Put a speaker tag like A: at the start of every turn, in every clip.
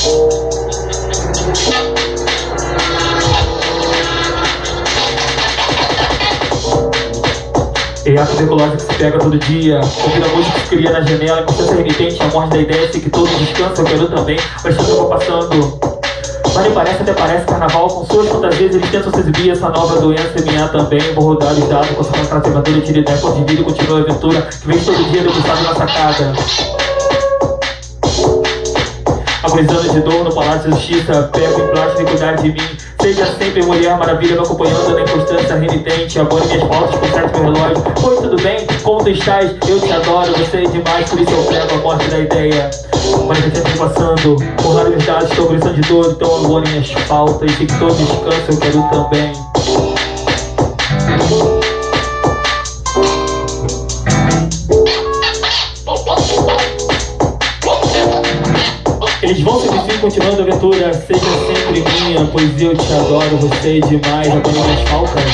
A: E a tuberculose que se pega todo dia, ouvindo a música que se cria na janela, consciência renitente, a morte da ideia, sei que todo descansa, eu quero também, mas tudo eu vou passando. Mas nem parece, até parece carnaval, com suas fantasias eles tentam se exibir, essa nova doença é minha também. Vou rodar os dados, com essa contrato armadura, tira ideia, ponto de vida e continua a aventura, que vem todo dia debruçado na sacada. Agonizando de dor no palácio de justiça, pego em plástico e cuidar de mim. Seja sempre mulher maravilha, me acompanhando na inconstância renitente. Abone minhas fotos, conserte meu relógio. Oi, tudo bem? Como tu estás? Eu te adoro, você é demais, por isso eu prego a morte da ideia. Mas eu sempre passando, por vários dados, estou gritando de dor, então abone minhas faltas. E que todo descanso eu quero também. Eles vão se vestir continuando a aventura, seja sempre minha, pois eu te adoro, você é demais, abone minhas faltas.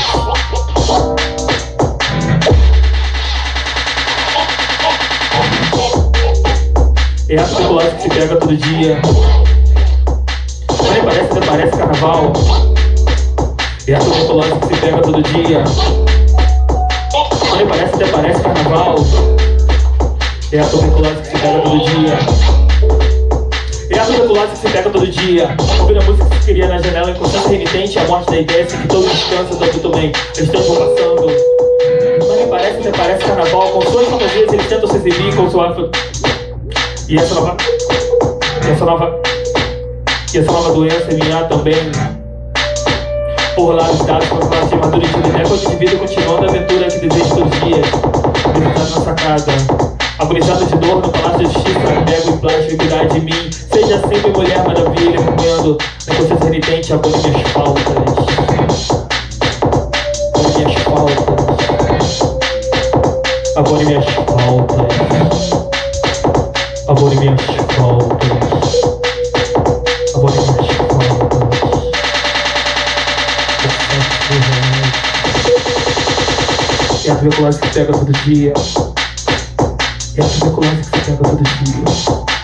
A: É a tuberculose que se pega todo dia. Nem parece, até parece carnaval. É a tuberculose que se pega todo dia. Nem parece, até parece carnaval. É a tuberculose que se pega todo dia. É a tuberculose que se pega todo dia. Ouvindo a música que se cria na janela, inconstância renitente, a morte da ideia, sei que todo descansa, tá muito bem. Eles estão passando. Mas nem parece, até parece carnaval. Com suas fantasias eles tentam se exibir com sua... E essa nova doença é minha também. Por lá os dados, com a classe de armadura e de recorde de vida, continuando a aventura que desejo todos os dias. Visitado na sacada, agonizado de dor no palácio de justiça, pego em plástico e cuidar de mim. Seja sempre mulher maravilha, acompanhando na consciência renitente, abone minhas faltas. Abone minhas faltas. Abone minhas faltas. Abone minhas faltas. Abone minhas faltas. É a tuberculose que se pega todo dia. É a tuberculose que se pega todo dia.